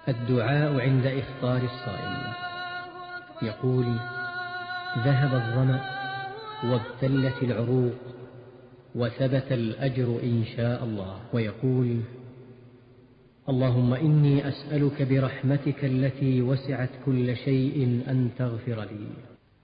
الدعاء عند إفطار الصائم. يقول: ذهب الظمأ وابتلت العروق وثبت الأجر إن شاء الله. ويقول: اللهم إني أسألك برحمتك التي وسعت كل شيء أن تغفر لي.